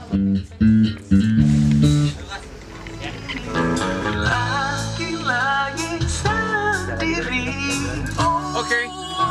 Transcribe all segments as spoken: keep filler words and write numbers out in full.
Lagi-lagi sendiri. Oke.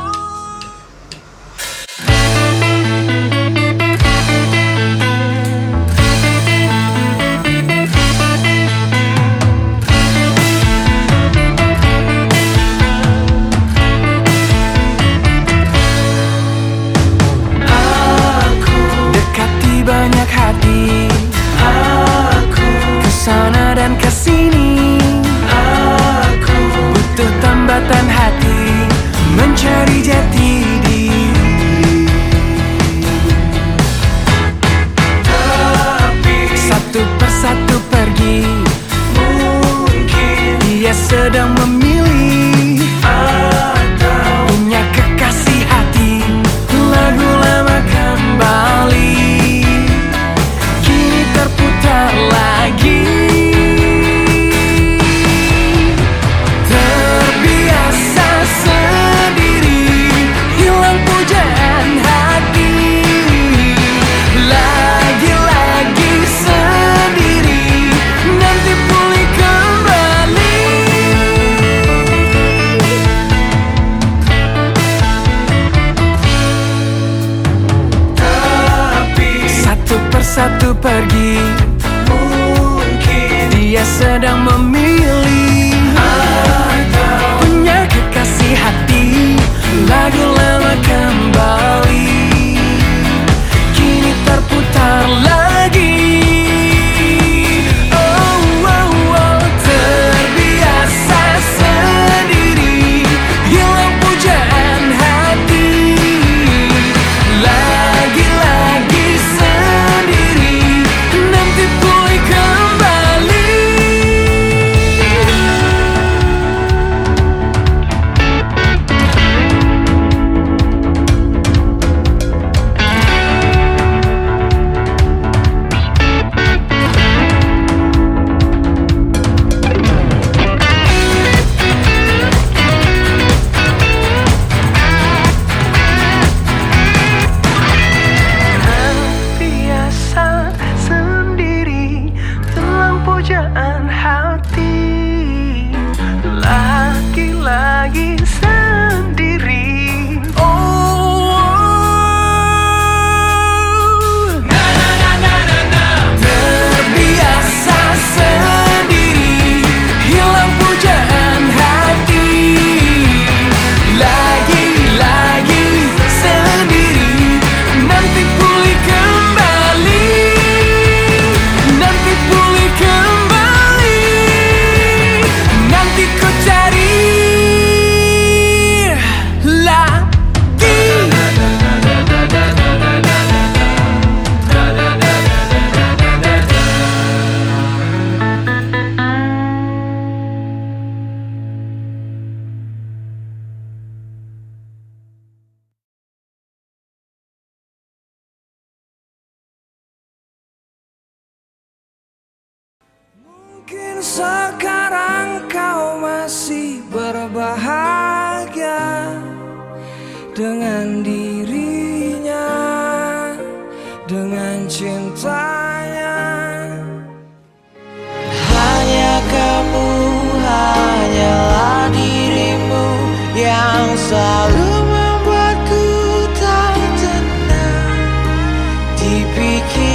Banyak hati, aku kesana dan kesini, aku butuh tambatan hati, mencari jati diri. Tapi satu persatu pergi, mungkin dia sedang memilih atau punya kekasih hati. Lagu lama kembali terputar lagi. Terbiasa sendiri, hilang pujaan hati. Lagi-lagi sendiri, nanti pulih kembali. Tapi satu persatu pergi, mungkin dia sedang memilih atau punya kekasih hati. Lagu lama kembali, kini terputar lagi. Oh, oh, oh. Terbiasa sendiri, hilang pujaan hati. Lagi-lagi sendiri, nanti pulih kembali. Biasa sendiri, hilang pujaan hati. Lagi-lagi sendiri. Oh, na na na na na na. Terbiasa sendiri, hilang pujaan hati. Lagi-lagi sendiri, nanti pulih kembali. Nanti pulih kembali. Nanti ku cari lagi. Mungkin sekarang kau masih berbahagia dengan dirinya, dengan cintanya. Hanya kamu, hanyalah dirimu yang selalu membuatku tak tenang di pikiran.